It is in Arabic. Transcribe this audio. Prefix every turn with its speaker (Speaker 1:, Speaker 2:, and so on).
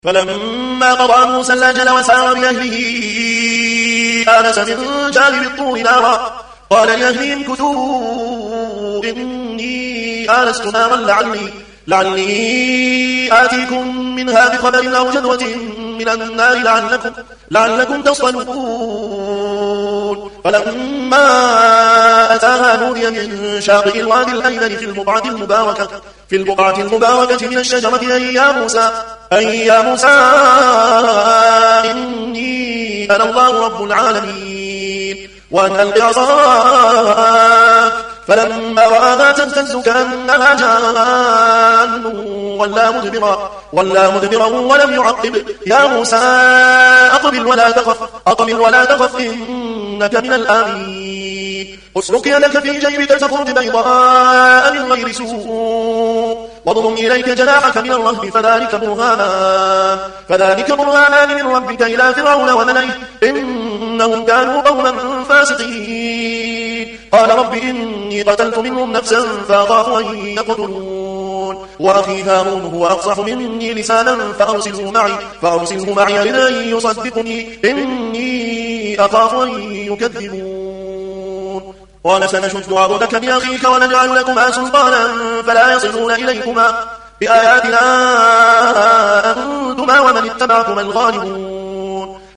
Speaker 1: فلما قضى موسى الأجل وسار بأهله آنس من جانب الطور نارا قال لأهلهم كثوا إني آنست نارا لعلي آتيكم منها بخبر أو جذوة من النار لعلكم تصطلون. فلما أتاها نودي من شاطئ الوادي الأيمن في البقعة المباركة من الشجرة أي يا موسى إني أنا الله رب العالمين وأن ألق عصاك. فلما رآها تهتز كأنها جان ولا مدبرا ولم يعقب. يا موسى أقبل ولا تخف إنك من الآمنين. اسلك يدك في جيبك تخرج بيضاء من غير سوء واضم إليك جناحك من الرهب فذلك برهانان من ربك إلى فرعون وملئه إنهم كانوا قوما فاسقين. قال رب إني قتلت منهم نفسا فأخاف أن يقتلون وأخي هارون هو أفصح مني لسانا فأرسله معي لن يصدقني إني أخاف أن يكذبون. قال سنشد عضدك بأخيك ونجعل لكما سلطانا فلا يصلون إليكما بآياتنا أنتما ومن اتبعكما الغالبون.